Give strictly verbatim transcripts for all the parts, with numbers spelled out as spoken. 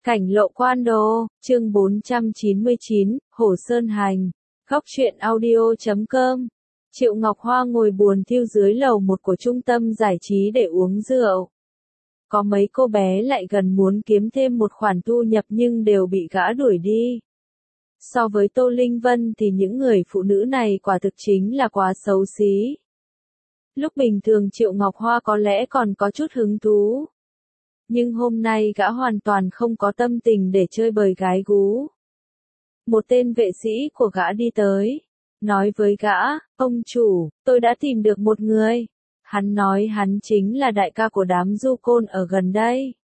Cảnh lộ quan đô, chương bốn trăm chín mươi chín, Hồ Sơn Hành, góc truyện audio chấm com. Triệu Ngọc Hoa ngồi buồn thiu dưới lầu một của trung tâm giải trí để uống rượu. Có mấy cô bé lại gần muốn kiếm thêm một khoản thu nhập nhưng đều bị gã đuổi đi. So với Tô Linh Vân thì những người phụ nữ này quả thực chính là quá xấu xí. Lúc bình thường Triệu Ngọc Hoa có lẽ còn có chút hứng thú. Nhưng hôm nay gã hoàn toàn không có tâm tình để chơi bời gái gú. Một tên vệ sĩ của gã đi tới, nói với gã, ông chủ, tôi đã tìm được một người. Hắn nói hắn chính là đại ca của đám du côn ở gần đây.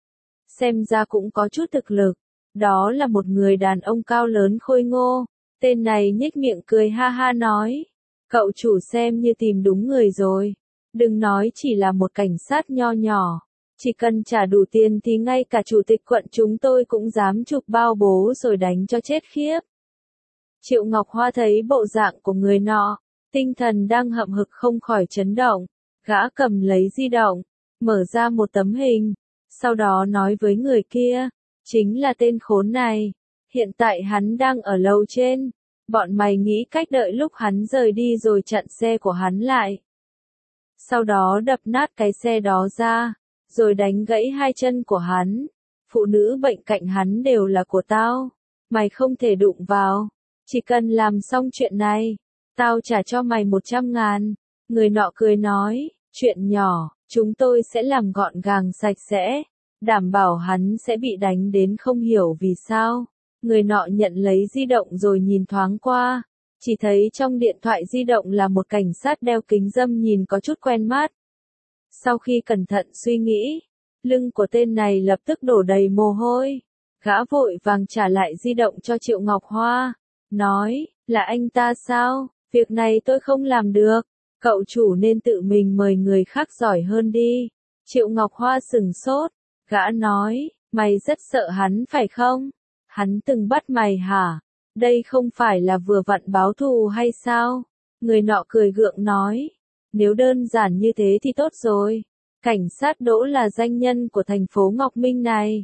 Xem ra cũng có chút thực lực. Đó là một người đàn ông cao lớn khôi ngô. Tên này nhếch miệng cười ha ha nói, cậu chủ xem như tìm đúng người rồi. Đừng nói chỉ là một cảnh sát nho nhỏ. Chỉ cần trả đủ tiền thì ngay cả chủ tịch quận chúng tôi cũng dám chụp bao bố rồi đánh cho chết khiếp. Triệu Ngọc Hoa thấy bộ dạng của người nọ, tinh thần đang hậm hực không khỏi chấn động. Gã cầm lấy di động, mở ra một tấm hình, sau đó nói với người kia, chính là tên khốn này. Hiện tại hắn đang ở lầu trên, bọn mày nghĩ cách đợi lúc hắn rời đi rồi chặn xe của hắn lại. Sau đó đập nát cái xe đó ra, rồi đánh gãy hai chân của hắn. Phụ nữ bệnh cạnh hắn đều là của tao. Mày không thể đụng vào. Chỉ cần làm xong chuyện này, tao trả cho mày một trăm ngàn. Người nọ cười nói, chuyện nhỏ, chúng tôi sẽ làm gọn gàng sạch sẽ. Đảm bảo hắn sẽ bị đánh đến không hiểu vì sao. Người nọ nhận lấy di động rồi nhìn thoáng qua. Chỉ thấy trong điện thoại di động là một cảnh sát đeo kính râm nhìn có chút quen mắt. Sau khi cẩn thận suy nghĩ, lưng của tên này lập tức đổ đầy mồ hôi. Gã vội vàng trả lại di động cho Triệu Ngọc Hoa. Nói, là anh ta sao? Việc này tôi không làm được. Cậu chủ nên tự mình mời người khác giỏi hơn đi. Triệu Ngọc Hoa sừng sốt. Gã nói, mày rất sợ hắn phải không? Hắn từng bắt mày hả? Đây không phải là vừa vặn báo thù hay sao? Người nọ cười gượng nói. Nếu đơn giản như thế thì tốt rồi. Cảnh sát Đỗ là danh nhân của thành phố Ngọc Minh này.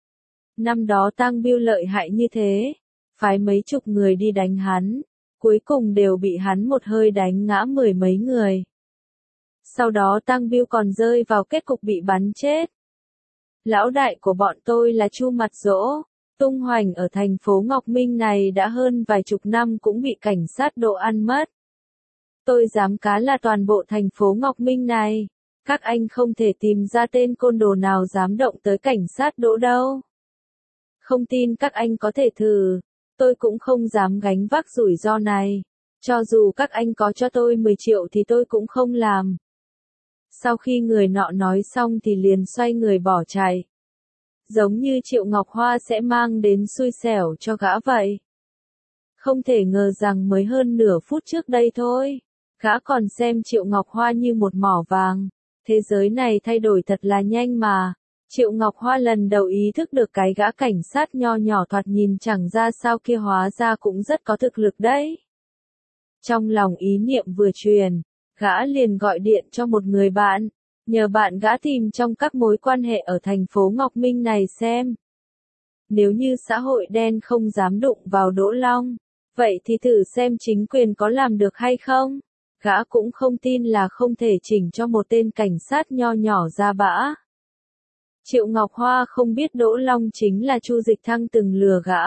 Năm đó Tang Biêu lợi hại như thế, phái mấy chục người đi đánh hắn, cuối cùng đều bị hắn một hơi đánh ngã mười mấy người. Sau đó Tang Biêu còn rơi vào kết cục bị bắn chết. Lão đại của bọn tôi là Chu Mặt Dỗ, tung hoành ở thành phố Ngọc Minh này đã hơn vài chục năm cũng bị cảnh sát Đỗ ăn mất. Tôi dám cá là toàn bộ thành phố Ngọc Minh này, các anh không thể tìm ra tên côn đồ nào dám động tới cảnh sát Đỗ đâu. Không tin các anh có thể thử, tôi cũng không dám gánh vác rủi ro này. Cho dù các anh có cho tôi mười triệu thì tôi cũng không làm. Sau khi người nọ nói xong thì liền xoay người bỏ chạy. Giống như Triệu Ngọc Hoa sẽ mang đến xui xẻo cho gã vậy. Không thể ngờ rằng mới hơn nửa phút trước đây thôi, gã còn xem Triệu Ngọc Hoa như một mỏ vàng. Thế giới này thay đổi thật là nhanh mà. Triệu Ngọc Hoa lần đầu ý thức được cái gã cảnh sát nho nhỏ thoạt nhìn chẳng ra sao kia hóa ra cũng rất có thực lực đấy. Trong lòng ý niệm vừa truyền, gã liền gọi điện cho một người bạn, nhờ bạn gã tìm trong các mối quan hệ ở thành phố Ngọc Minh này xem. Nếu như xã hội đen không dám đụng vào Đỗ Long, vậy thì thử xem chính quyền có làm được hay không. Gã cũng không tin là không thể chỉnh cho một tên cảnh sát nho nhỏ ra bã. Triệu Ngọc Hoa không biết Đỗ Long chính là Chu Dịch Thăng từng lừa gã.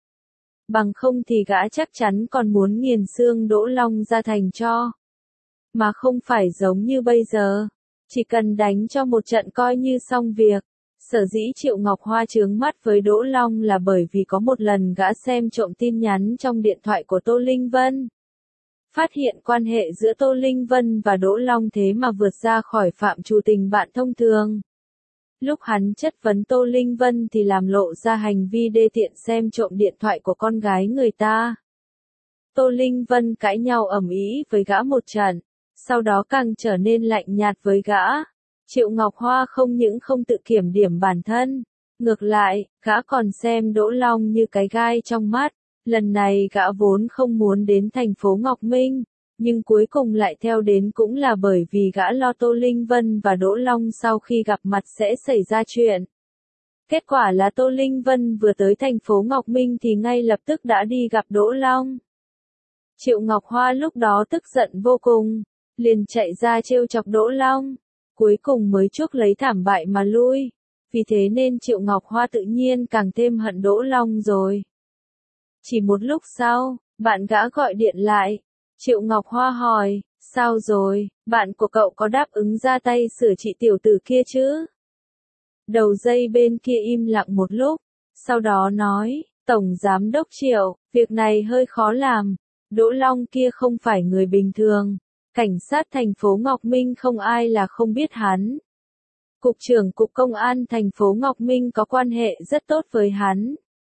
Bằng không thì gã chắc chắn còn muốn nghiền xương Đỗ Long ra thành cho. Mà không phải giống như bây giờ, chỉ cần đánh cho một trận coi như xong việc. Sở dĩ Triệu Ngọc Hoa chướng mắt với Đỗ Long là bởi vì có một lần gã xem trộm tin nhắn trong điện thoại của Tô Linh Vân. Phát hiện quan hệ giữa Tô Linh Vân và Đỗ Long thế mà vượt ra khỏi phạm trù tình bạn thông thường. Lúc hắn chất vấn Tô Linh Vân thì làm lộ ra hành vi đê tiện xem trộm điện thoại của con gái người ta. Tô Linh Vân cãi nhau ầm ĩ với gã một trận, sau đó càng trở nên lạnh nhạt với gã. Triệu Ngọc Hoa không những không tự kiểm điểm bản thân, ngược lại, gã còn xem Đỗ Long như cái gai trong mắt. Lần này gã vốn không muốn đến thành phố Ngọc Minh, nhưng cuối cùng lại theo đến cũng là bởi vì gã lo Tô Linh Vân và Đỗ Long sau khi gặp mặt sẽ xảy ra chuyện. Kết quả là Tô Linh Vân vừa tới thành phố Ngọc Minh thì ngay lập tức đã đi gặp Đỗ Long. Triệu Ngọc Hoa lúc đó tức giận vô cùng, liền chạy ra trêu chọc Đỗ Long, cuối cùng mới chuốc lấy thảm bại mà lui. Vì thế nên Triệu Ngọc Hoa tự nhiên càng thêm hận Đỗ Long rồi. Chỉ một lúc sau, bạn gã gọi điện lại. Triệu Ngọc Hoa hỏi, sao rồi, bạn của cậu có đáp ứng ra tay sửa trị tiểu tử kia chứ? Đầu dây bên kia im lặng một lúc, sau đó nói, Tổng Giám đốc Triệu, việc này hơi khó làm. Đỗ Long kia không phải người bình thường. Cảnh sát thành phố Ngọc Minh không ai là không biết hắn. Cục trưởng Cục Công an thành phố Ngọc Minh có quan hệ rất tốt với hắn.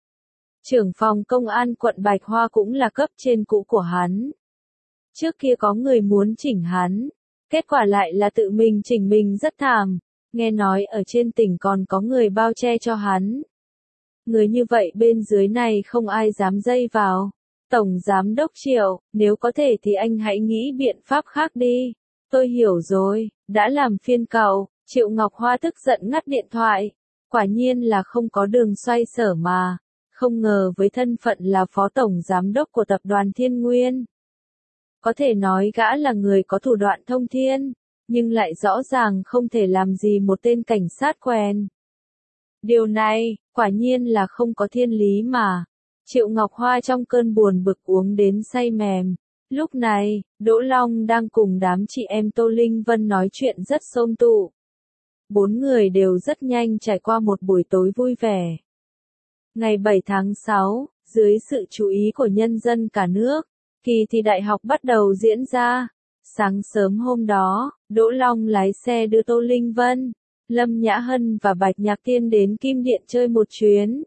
Trưởng phòng công an quận Bạch Hoa cũng là cấp trên cũ của hắn. Trước kia có người muốn chỉnh hắn, kết quả lại là tự mình chỉnh mình rất thảm. Nghe nói ở trên tỉnh còn có người bao che cho hắn. Người như vậy bên dưới này không ai dám dây vào. Tổng Giám đốc Triệu, nếu có thể thì anh hãy nghĩ biện pháp khác đi. Tôi hiểu rồi, đã làm phiền cậu. Triệu Ngọc Hoa tức giận ngắt điện thoại. Quả nhiên là không có đường xoay sở mà. Không ngờ với thân phận là phó tổng giám đốc của tập đoàn Thiên Nguyên. Có thể nói gã là người có thủ đoạn thông thiên, nhưng lại rõ ràng không thể làm gì một tên cảnh sát quen. Điều này, quả nhiên là không có thiên lý mà. Triệu Ngọc Hoa trong cơn buồn bực uống đến say mềm. Lúc này, Đỗ Long đang cùng đám chị em Tô Linh Vân nói chuyện rất xôm tụ. Bốn người đều rất nhanh trải qua một buổi tối vui vẻ. Ngày bảy tháng sáu, dưới sự chú ý của nhân dân cả nước, kỳ thi đại học bắt đầu diễn ra. Sáng sớm hôm đó, Đỗ Long lái xe đưa Tô Linh Vân, Lâm Nhã Hân và Bạch Nhạc Thiên đến Kim Điện chơi một chuyến.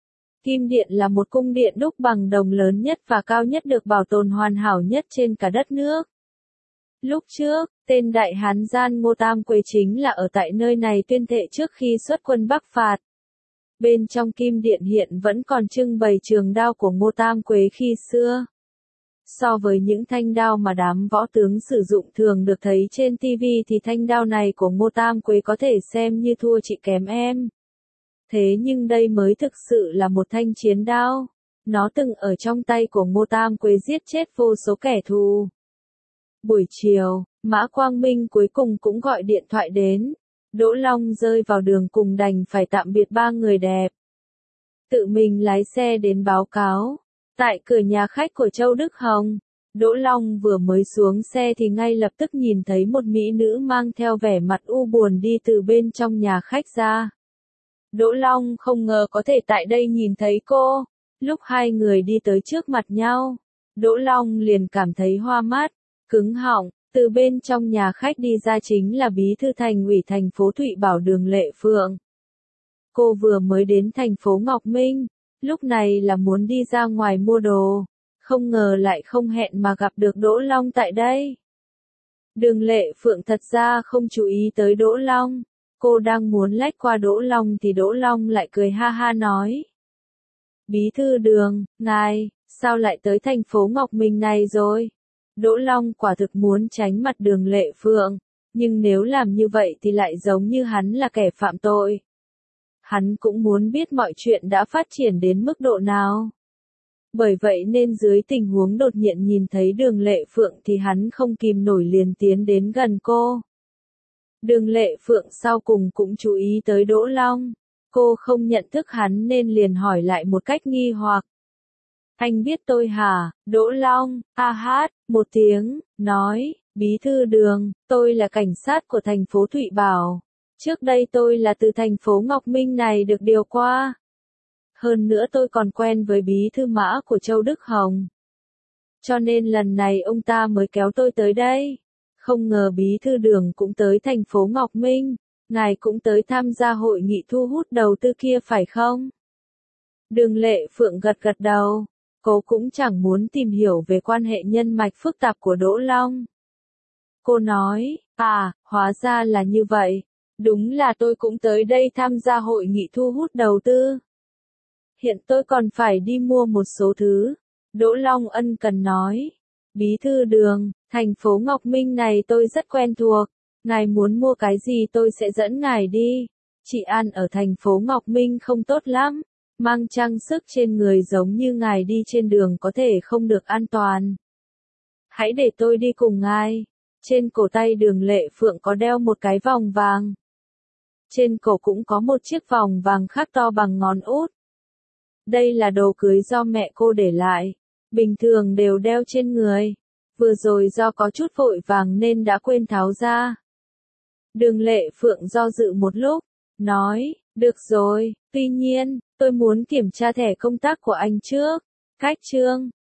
Kim Điện là một cung điện đúc bằng đồng lớn nhất và cao nhất được bảo tồn hoàn hảo nhất trên cả đất nước. Lúc trước, tên đại hán gian Ngô Tam Quế chính là ở tại nơi này tuyên thệ trước khi xuất quân Bắc phạt. Bên trong Kim Điện hiện vẫn còn trưng bày trường đao của Ngô Tam Quế khi xưa. So với những thanh đao mà đám võ tướng sử dụng thường được thấy trên ti vi thì thanh đao này của Ngô Tam Quế có thể xem như thua chị kém em. Thế nhưng đây mới thực sự là một thanh chiến đao. Nó từng ở trong tay của Ngô Tam Quế giết chết vô số kẻ thù. Buổi chiều, Mã Quang Minh cuối cùng cũng gọi điện thoại đến. Đỗ Long rơi vào đường cùng đành phải tạm biệt ba người đẹp. Tự mình lái xe đến báo cáo. Tại cửa nhà khách của Châu Đức Hồng, Đỗ Long vừa mới xuống xe thì ngay lập tức nhìn thấy một mỹ nữ mang theo vẻ mặt u buồn đi từ bên trong nhà khách ra. Đỗ Long không ngờ có thể tại đây nhìn thấy cô. Lúc hai người đi tới trước mặt nhau, Đỗ Long liền cảm thấy hoa mắt, cứng họng. Từ bên trong nhà khách đi ra chính là bí thư thành ủy thành phố Thụy Bảo Đường Lệ Phượng. Cô vừa mới đến thành phố Ngọc Minh, lúc này là muốn đi ra ngoài mua đồ, không ngờ lại không hẹn mà gặp được Đỗ Long tại đây. Đường Lệ Phượng thật ra không chú ý tới Đỗ Long, cô đang muốn lách qua Đỗ Long thì Đỗ Long lại cười ha ha nói. Bí thư Đường, ngài, sao lại tới thành phố Ngọc Minh này rồi? Đỗ Long quả thực muốn tránh mặt Đường Lệ Phượng, nhưng nếu làm như vậy thì lại giống như hắn là kẻ phạm tội. Hắn cũng muốn biết mọi chuyện đã phát triển đến mức độ nào. Bởi vậy nên dưới tình huống đột nhiên nhìn thấy Đường Lệ Phượng thì hắn không kìm nổi liền tiến đến gần cô. Đường Lệ Phượng sau cùng cũng chú ý tới Đỗ Long. Cô không nhận thức hắn nên liền hỏi lại một cách nghi hoặc. Anh biết tôi hả? Đỗ Long, a hát, một tiếng, nói, bí thư Đường, tôi là cảnh sát của thành phố Thụy Bảo. Trước đây tôi là từ thành phố Ngọc Minh này được điều qua. Hơn nữa tôi còn quen với bí thư Mã của Châu Đức Hồng. Cho nên lần này ông ta mới kéo tôi tới đây. Không ngờ bí thư Đường cũng tới thành phố Ngọc Minh. Ngài cũng tới tham gia hội nghị thu hút đầu tư kia phải không? Đường Lệ Phượng gật gật đầu. Cô cũng chẳng muốn tìm hiểu về quan hệ nhân mạch phức tạp của Đỗ Long. Cô nói, à, hóa ra là như vậy. Đúng là tôi cũng tới đây tham gia hội nghị thu hút đầu tư. Hiện tôi còn phải đi mua một số thứ. Đỗ Long ân cần nói. Bí thư Đường, thành phố Ngọc Minh này tôi rất quen thuộc. Ngài muốn mua cái gì tôi sẽ dẫn ngài đi. Chị An ở thành phố Ngọc Minh không tốt lắm, mang trang sức trên người giống như ngài đi trên đường có thể không được an toàn. Hãy để tôi đi cùng ngài. Trên cổ tay Đường Lệ Phượng có đeo một cái vòng vàng. Trên cổ cũng có một chiếc vòng vàng khác to bằng ngón út. Đây là đồ cưới do mẹ cô để lại, bình thường đều đeo trên người. Vừa rồi do có chút vội vàng nên đã quên tháo ra. Đường Lệ Phượng do dự một lúc, nói, được rồi, tuy nhiên, tôi muốn kiểm tra thẻ công tác của anh trước. Cách trương.